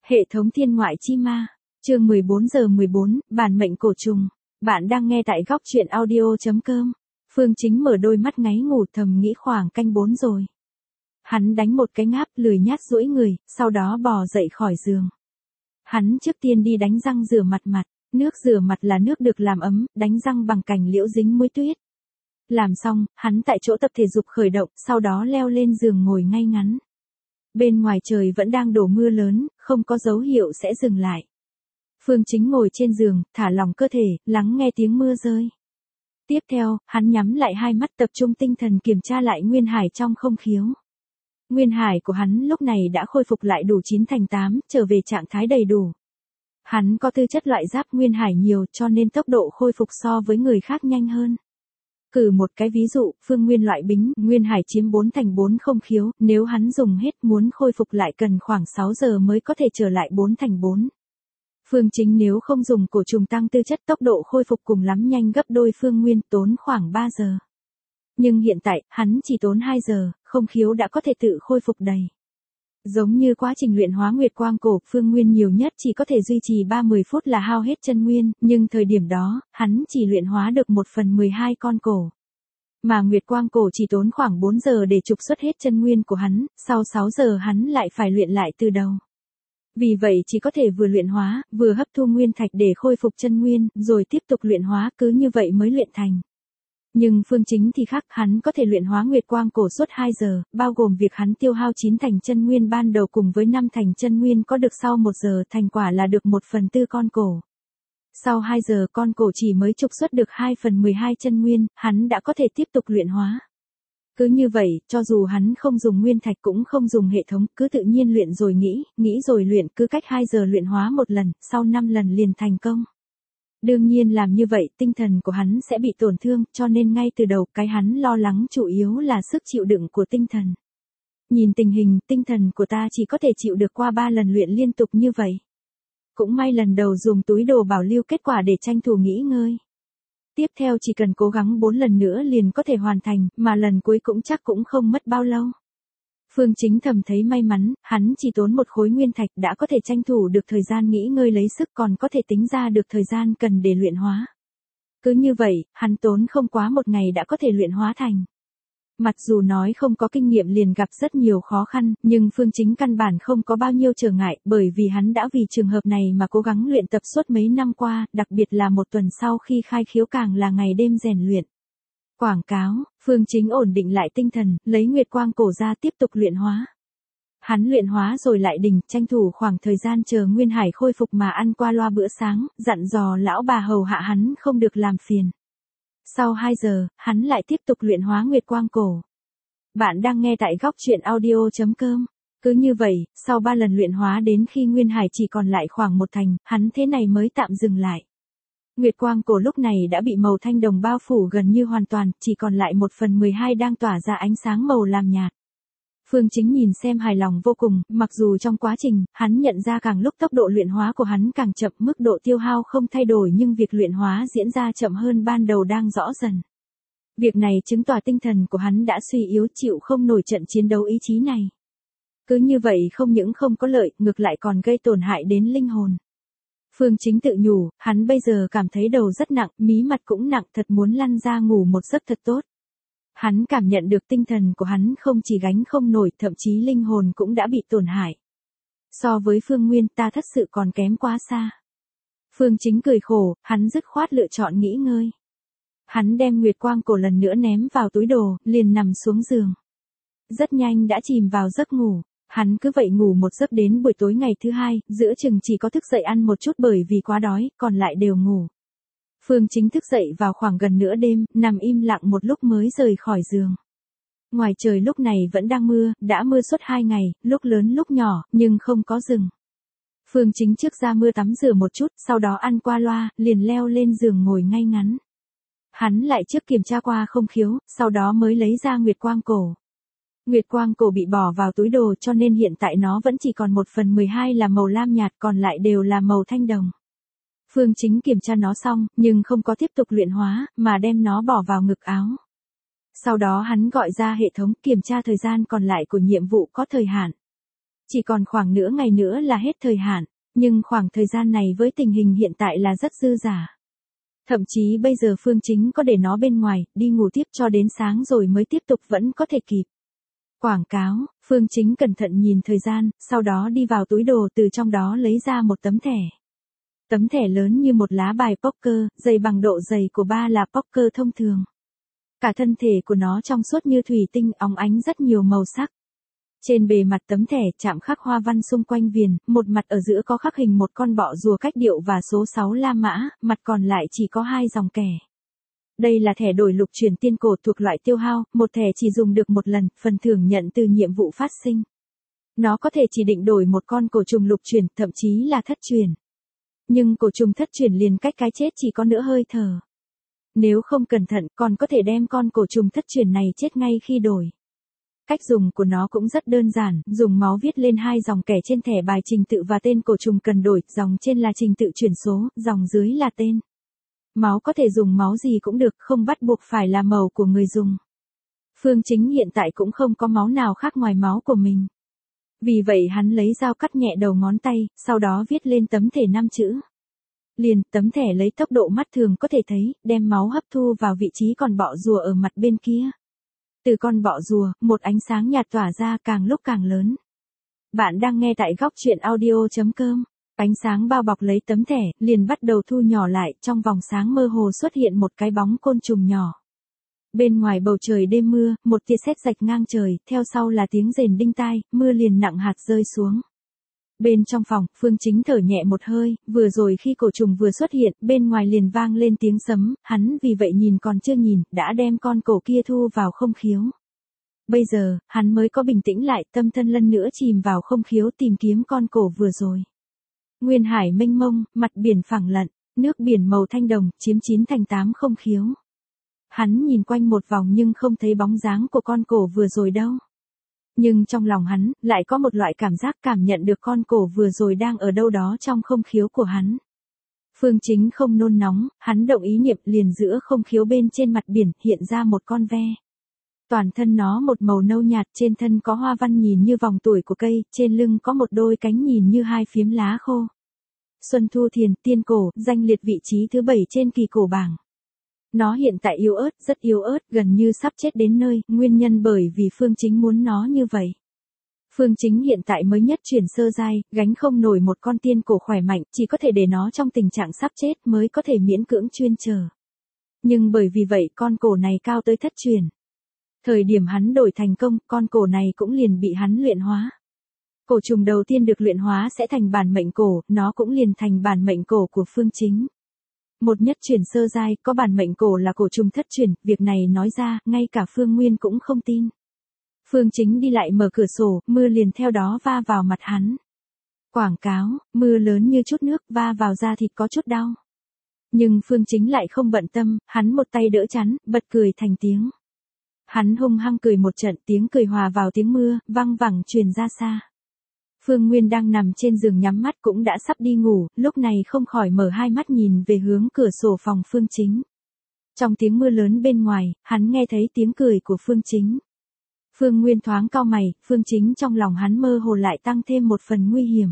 Hệ thống thiên ngoại chi ma, chương 14/14, bản mệnh cổ trùng. Bạn đang nghe tại góc truyện audio.com. Phương Chính mở đôi mắt ngáy ngủ thầm nghĩ khoảng canh 4 rồi. Hắn đánh một cái ngáp lười nhác duỗi người, sau đó bò dậy khỏi giường. Hắn trước tiên đi đánh răng rửa mặt. Nước rửa mặt là nước được làm ấm, đánh răng bằng cành liễu dính muối tuyết. Làm xong, hắn tại chỗ tập thể dục khởi động, sau đó leo lên giường ngồi ngay ngắn. Bên ngoài trời vẫn đang đổ mưa lớn, không có dấu hiệu sẽ dừng lại. Phương Chính ngồi trên giường, thả lỏng cơ thể, lắng nghe tiếng mưa rơi. Tiếp theo, hắn nhắm lại hai mắt tập trung tinh thần kiểm tra lại nguyên hải trong không khiếu. Nguyên hải của hắn lúc này đã khôi phục lại đủ 9 thành 8, trở về trạng thái đầy đủ. Hắn có tư chất loại giáp nguyên hải nhiều cho nên tốc độ khôi phục so với người khác nhanh hơn. Cử một cái ví dụ, phương nguyên loại bính, nguyên hải chiếm 4 thành 4 không khiếu, nếu hắn dùng hết muốn khôi phục lại cần khoảng 6 giờ mới có thể trở lại 4 thành 4. Phương Chính nếu không dùng cổ trùng tăng tư chất tốc độ khôi phục cùng lắm nhanh gấp đôi phương nguyên tốn khoảng 3 giờ. Nhưng hiện tại, hắn chỉ tốn 2 giờ, không khiếu đã có thể tự khôi phục đầy. Giống như quá trình luyện hóa nguyệt quang cổ, phương nguyên nhiều nhất chỉ có thể duy trì 30 phút là hao hết chân nguyên, nhưng thời điểm đó, hắn chỉ luyện hóa được 1/12 con cổ. Mà nguyệt quang cổ chỉ tốn khoảng 4 giờ để trục xuất hết chân nguyên của hắn, sau 6 giờ hắn lại phải luyện lại từ đầu. Vì vậy chỉ có thể vừa luyện hóa, vừa hấp thu nguyên thạch để khôi phục chân nguyên, rồi tiếp tục luyện hóa, cứ như vậy mới luyện thành. Nhưng Phương Chính thì khác, hắn có thể luyện hóa nguyệt quang cổ suốt 2 giờ, bao gồm việc hắn tiêu hao 9 thành chân nguyên ban đầu cùng với 5 thành chân nguyên có được sau 1 giờ, thành quả là được 1/4 con cổ. Sau 2 giờ con cổ chỉ mới trục xuất được 2/12 chân nguyên, hắn đã có thể tiếp tục luyện hóa. Cứ như vậy, cho dù hắn không dùng nguyên thạch cũng không dùng hệ thống, cứ tự nhiên luyện rồi nghĩ rồi luyện, cứ cách 2 giờ luyện hóa một lần, sau 5 lần liền thành công. Đương nhiên làm như vậy, tinh thần của hắn sẽ bị tổn thương, cho nên ngay từ đầu cái hắn lo lắng chủ yếu là sức chịu đựng của tinh thần. Nhìn tình hình, tinh thần của ta chỉ có thể chịu được qua 3 lần luyện liên tục như vậy. Cũng may lần đầu dùng túi đồ bảo lưu kết quả để tranh thủ nghỉ ngơi. Tiếp theo chỉ cần cố gắng 4 lần nữa liền có thể hoàn thành, mà lần cuối chắc cũng không mất bao lâu. Phương Chính thầm thấy may mắn, hắn chỉ tốn một khối nguyên thạch đã có thể tranh thủ được thời gian nghỉ ngơi lấy sức, còn có thể tính ra được thời gian cần để luyện hóa. Cứ như vậy, hắn tốn không quá 1 ngày đã có thể luyện hóa thành. Mặc dù nói không có kinh nghiệm liền gặp rất nhiều khó khăn, nhưng Phương Chính căn bản không có bao nhiêu trở ngại, bởi vì hắn đã vì trường hợp này mà cố gắng luyện tập suốt mấy năm qua, đặc biệt là 1 tuần sau khi khai khiếu càng là ngày đêm rèn luyện. Quảng cáo, Phương Chính ổn định lại tinh thần, lấy nguyệt quang cổ ra tiếp tục luyện hóa. Hắn luyện hóa rồi lại đình, tranh thủ khoảng thời gian chờ nguyên hải khôi phục mà ăn qua loa bữa sáng, dặn dò lão bà hầu hạ hắn không được làm phiền. Sau 2 giờ, hắn lại tiếp tục luyện hóa nguyệt quang cổ. Bạn đang nghe tại góc truyện audio.com. Cứ như vậy, sau 3 lần luyện hóa đến khi nguyên hải chỉ còn lại khoảng 1 thành, hắn thế này mới tạm dừng lại. Nguyệt quang cổ lúc này đã bị màu thanh đồng bao phủ gần như hoàn toàn, chỉ còn lại 1/12 đang tỏa ra ánh sáng màu lam nhạt. Phương Chính nhìn xem hài lòng vô cùng, mặc dù trong quá trình, hắn nhận ra càng lúc tốc độ luyện hóa của hắn càng chậm, mức độ tiêu hao không thay đổi nhưng việc luyện hóa diễn ra chậm hơn ban đầu đang rõ dần. Việc này chứng tỏ tinh thần của hắn đã suy yếu, chịu không nổi trận chiến đấu ý chí này. Cứ như vậy không những không có lợi, ngược lại còn gây tổn hại đến linh hồn. Phương Chính tự nhủ, hắn bây giờ cảm thấy đầu rất nặng, mí mặt cũng nặng, thật muốn lăn ra ngủ một giấc thật tốt. Hắn cảm nhận được tinh thần của hắn không chỉ gánh không nổi, thậm chí linh hồn cũng đã bị tổn hại. So với Phương Nguyên ta thật sự còn kém quá xa. Phương Chính cười khổ, hắn dứt khoát lựa chọn nghỉ ngơi. Hắn đem nguyệt quang cổ lần nữa ném vào túi đồ, liền nằm xuống giường. Rất nhanh đã chìm vào giấc ngủ. Hắn cứ vậy ngủ một giấc đến buổi tối ngày thứ 2, giữa chừng chỉ có thức dậy ăn một chút bởi vì quá đói, còn lại đều ngủ. Phương Chính thức dậy vào khoảng gần nửa đêm, nằm im lặng một lúc mới rời khỏi giường. Ngoài trời lúc này vẫn đang mưa, đã mưa suốt 2 ngày, lúc lớn lúc nhỏ, nhưng không có dừng. Phương Chính trước ra mưa tắm rửa một chút, sau đó ăn qua loa, liền leo lên giường ngồi ngay ngắn. Hắn lại trước kiểm tra qua không khiếu, sau đó mới lấy ra nguyệt quang cổ. Nguyệt quang cổ bị bỏ vào túi đồ cho nên hiện tại nó vẫn chỉ còn 1/12 là màu lam nhạt, còn lại đều là màu thanh đồng. Phương Chính kiểm tra nó xong, nhưng không có tiếp tục luyện hóa, mà đem nó bỏ vào ngực áo. Sau đó hắn gọi ra hệ thống kiểm tra thời gian còn lại của nhiệm vụ có thời hạn. Chỉ còn khoảng nửa ngày nữa là hết thời hạn, nhưng khoảng thời gian này với tình hình hiện tại là rất dư dả. Thậm chí bây giờ Phương Chính có để nó bên ngoài, đi ngủ tiếp cho đến sáng rồi mới tiếp tục vẫn có thể kịp. Quảng cáo, Phương Chính cẩn thận nhìn thời gian, sau đó đi vào túi đồ từ trong đó lấy ra một tấm thẻ. Tấm thẻ lớn như một lá bài poker, dày bằng độ dày của ba là poker thông thường. Cả thân thể của nó trong suốt như thủy tinh óng ánh rất nhiều màu sắc. Trên bề mặt tấm thẻ chạm khắc hoa văn xung quanh viền, một mặt ở giữa có khắc hình một con bọ rùa cách điệu và số 6 La Mã, mặt còn lại chỉ có 2 dòng kẻ. Đây là thẻ đổi lục chuyển tiên cổ thuộc loại tiêu hao, một thẻ chỉ dùng được một lần, phần thưởng nhận từ nhiệm vụ phát sinh. Nó có thể chỉ định đổi một con cổ trùng lục chuyển, thậm chí là thất truyền. Nhưng cổ trùng thất truyền liền cách cái chết chỉ có nửa hơi thở. Nếu không cẩn thận còn có thể đem con cổ trùng thất truyền này chết ngay khi đổi. Cách dùng của nó cũng rất đơn giản, dùng máu viết lên 2 dòng kẻ trên thẻ bài trình tự và tên cổ trùng cần đổi, dòng trên là trình tự chuyển số, dòng dưới là tên. Máu có thể dùng máu gì cũng được, không bắt buộc phải là màu của người dùng. Phương Chính hiện tại cũng không có máu nào khác ngoài máu của mình. Vì vậy hắn lấy dao cắt nhẹ đầu ngón tay, sau đó viết lên tấm thẻ 5 chữ. Liền, tấm thẻ lấy tốc độ mắt thường có thể thấy, đem máu hấp thu vào vị trí con bọ rùa ở mặt bên kia. Từ con bọ rùa, một ánh sáng nhạt tỏa ra càng lúc càng lớn. Bạn đang nghe tại góc truyện audio.com. Ánh sáng bao bọc lấy tấm thẻ, liền bắt đầu thu nhỏ lại, trong vòng sáng mơ hồ xuất hiện một cái bóng côn trùng nhỏ. Bên ngoài bầu trời đêm mưa, một tia sét rạch ngang trời, theo sau là tiếng rền đinh tai, mưa liền nặng hạt rơi xuống. Bên trong phòng, Phương Chính thở nhẹ một hơi, vừa rồi khi cổ trùng vừa xuất hiện, bên ngoài liền vang lên tiếng sấm, hắn vì vậy nhìn còn chưa nhìn, đã đem con cổ kia thu vào không khiếu. Bây giờ, hắn mới có bình tĩnh lại, tâm thân lần nữa chìm vào không khiếu tìm kiếm con cổ vừa rồi. Nguyên hải mênh mông, mặt biển phẳng lặng, nước biển màu thanh đồng, chiếm 9 thành 8 không khiếu. Hắn nhìn quanh một vòng nhưng không thấy bóng dáng của con cổ vừa rồi đâu. Nhưng trong lòng hắn, lại có một loại cảm giác cảm nhận được con cổ vừa rồi đang ở đâu đó trong không khiếu của hắn. Phương Chính không nôn nóng, hắn động ý niệm liền giữa không khiếu bên trên mặt biển hiện ra một con ve. Toàn thân nó một màu nâu nhạt, trên thân có hoa văn nhìn như vòng tuổi của cây, trên lưng có một đôi cánh nhìn như 2 phiếm lá khô. Xuân Thu Thiền, tiên cổ, danh liệt vị trí thứ 7 trên kỳ cổ bảng. Nó hiện tại yếu ớt, rất yếu ớt, gần như sắp chết đến nơi, nguyên nhân bởi vì Phương Chính muốn nó như vậy. Phương Chính hiện tại mới nhất chuyển sơ giai, gánh không nổi một con tiên cổ khỏe mạnh, chỉ có thể để nó trong tình trạng sắp chết mới có thể miễn cưỡng chuyên chờ. Nhưng bởi vì vậy con cổ này cao tới thất truyền. Thời điểm hắn đổi thành công, con cổ này cũng liền bị hắn luyện hóa. Cổ trùng đầu tiên được luyện hóa sẽ thành bản mệnh cổ, nó cũng liền thành bản mệnh cổ của Phương Chính. Một nhất chuyển sơ giai, có bản mệnh cổ là cổ trùng thất truyền, việc này nói ra, ngay cả Phương Nguyên cũng không tin. Phương Chính đi lại mở cửa sổ, mưa liền theo đó va vào mặt hắn. Quảng cáo, mưa lớn như chút nước va vào da thịt có chút đau. Nhưng Phương Chính lại không bận tâm, hắn một tay đỡ chắn, bật cười thành tiếng. Hắn hung hăng cười một trận, tiếng cười hòa vào tiếng mưa, văng vẳng truyền ra xa. Phương Nguyên đang nằm trên giường nhắm mắt cũng đã sắp đi ngủ, lúc này không khỏi mở hai mắt nhìn về hướng cửa sổ phòng Phương Chính. Trong tiếng mưa lớn bên ngoài, hắn nghe thấy tiếng cười của Phương Chính. Phương Nguyên thoáng cau mày, Phương Chính trong lòng hắn mơ hồ lại tăng thêm một phần nguy hiểm.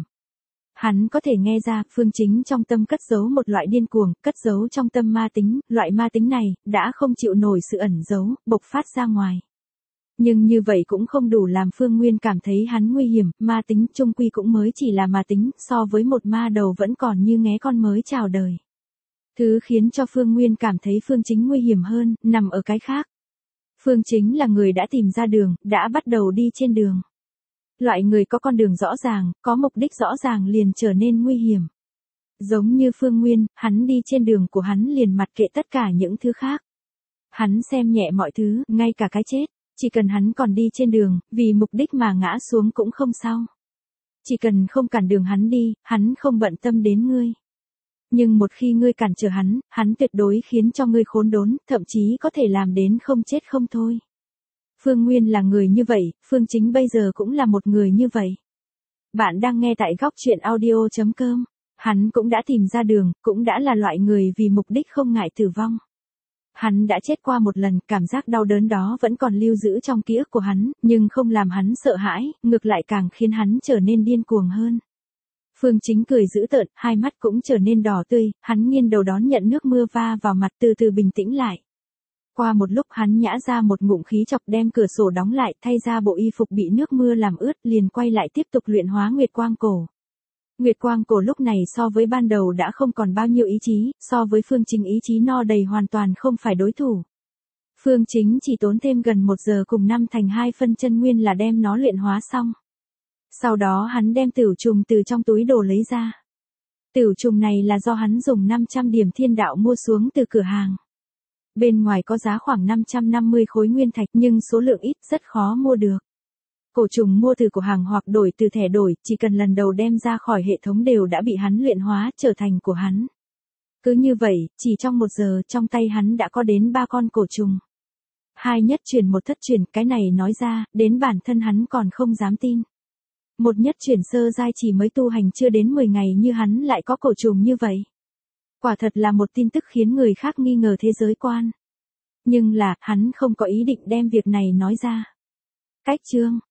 Hắn có thể nghe ra, Phương Chính trong tâm cất giấu một loại điên cuồng, cất giấu trong tâm ma tính, loại ma tính này, đã không chịu nổi sự ẩn giấu, bộc phát ra ngoài. Nhưng như vậy cũng không đủ làm Phương Nguyên cảm thấy hắn nguy hiểm, ma tính chung quy cũng mới chỉ là ma tính, so với một ma đầu vẫn còn như nghé con mới chào đời. Thứ khiến cho Phương Nguyên cảm thấy Phương Chính nguy hiểm hơn, nằm ở cái khác. Phương Chính là người đã tìm ra đường, đã bắt đầu đi trên đường. Loại người có con đường rõ ràng, có mục đích rõ ràng liền trở nên nguy hiểm. Giống như Phương Nguyên, hắn đi trên đường của hắn liền mặc kệ tất cả những thứ khác. Hắn xem nhẹ mọi thứ, ngay cả cái chết. Chỉ cần hắn còn đi trên đường, vì mục đích mà ngã xuống cũng không sao. Chỉ cần không cản đường hắn đi, hắn không bận tâm đến ngươi. Nhưng một khi ngươi cản trở hắn, hắn tuyệt đối khiến cho ngươi khốn đốn, thậm chí có thể làm đến không chết không thôi. Phương Nguyên là người như vậy, Phương Chính bây giờ cũng là một người như vậy. Bạn đang nghe tại góc truyện audio.com. Hắn cũng đã tìm ra đường, cũng đã là loại người vì mục đích không ngại tử vong. Hắn đã chết qua một lần, cảm giác đau đớn đó vẫn còn lưu giữ trong ký ức của hắn, nhưng không làm hắn sợ hãi, ngược lại càng khiến hắn trở nên điên cuồng hơn. Phương Chính cười dữ tợn, hai mắt cũng trở nên đỏ tươi, hắn nghiêng đầu đón nhận nước mưa va vào mặt từ từ bình tĩnh lại. Qua một lúc hắn nhả ra một ngụm khí chọc đem cửa sổ đóng lại, thay ra bộ y phục bị nước mưa làm ướt, liền quay lại tiếp tục luyện hóa Nguyệt Quang Cổ. Nguyệt Quang Cổ lúc này so với ban đầu đã không còn bao nhiêu ý chí, so với Phương Chính ý chí no đầy hoàn toàn không phải đối thủ. Phương Chính chỉ tốn thêm gần 1 giờ cùng 5 thành 2 phân chân nguyên là đem nó luyện hóa xong. Sau đó hắn đem tửu trùng từ trong túi đồ lấy ra. Tửu trùng này là do hắn dùng 500 điểm thiên đạo mua xuống từ cửa hàng. Bên ngoài có giá khoảng 550 khối nguyên thạch nhưng số lượng ít rất khó mua được. Cổ trùng mua từ cửa hàng hoặc đổi từ thẻ đổi, chỉ cần lần đầu đem ra khỏi hệ thống đều đã bị hắn luyện hóa trở thành của hắn. Cứ như vậy, chỉ trong 1 giờ trong tay hắn đã có đến 3 con cổ trùng. 2 nhất truyền 1 thất truyền, cái này nói ra, đến bản thân hắn còn không dám tin. 1 nhất truyền sơ giai chỉ mới tu hành chưa đến 10 ngày như hắn lại có cổ trùng như vậy. Quả thật là một tin tức khiến người khác nghi ngờ thế giới quan. Nhưng là, hắn không có ý định đem việc này nói ra. Cách chương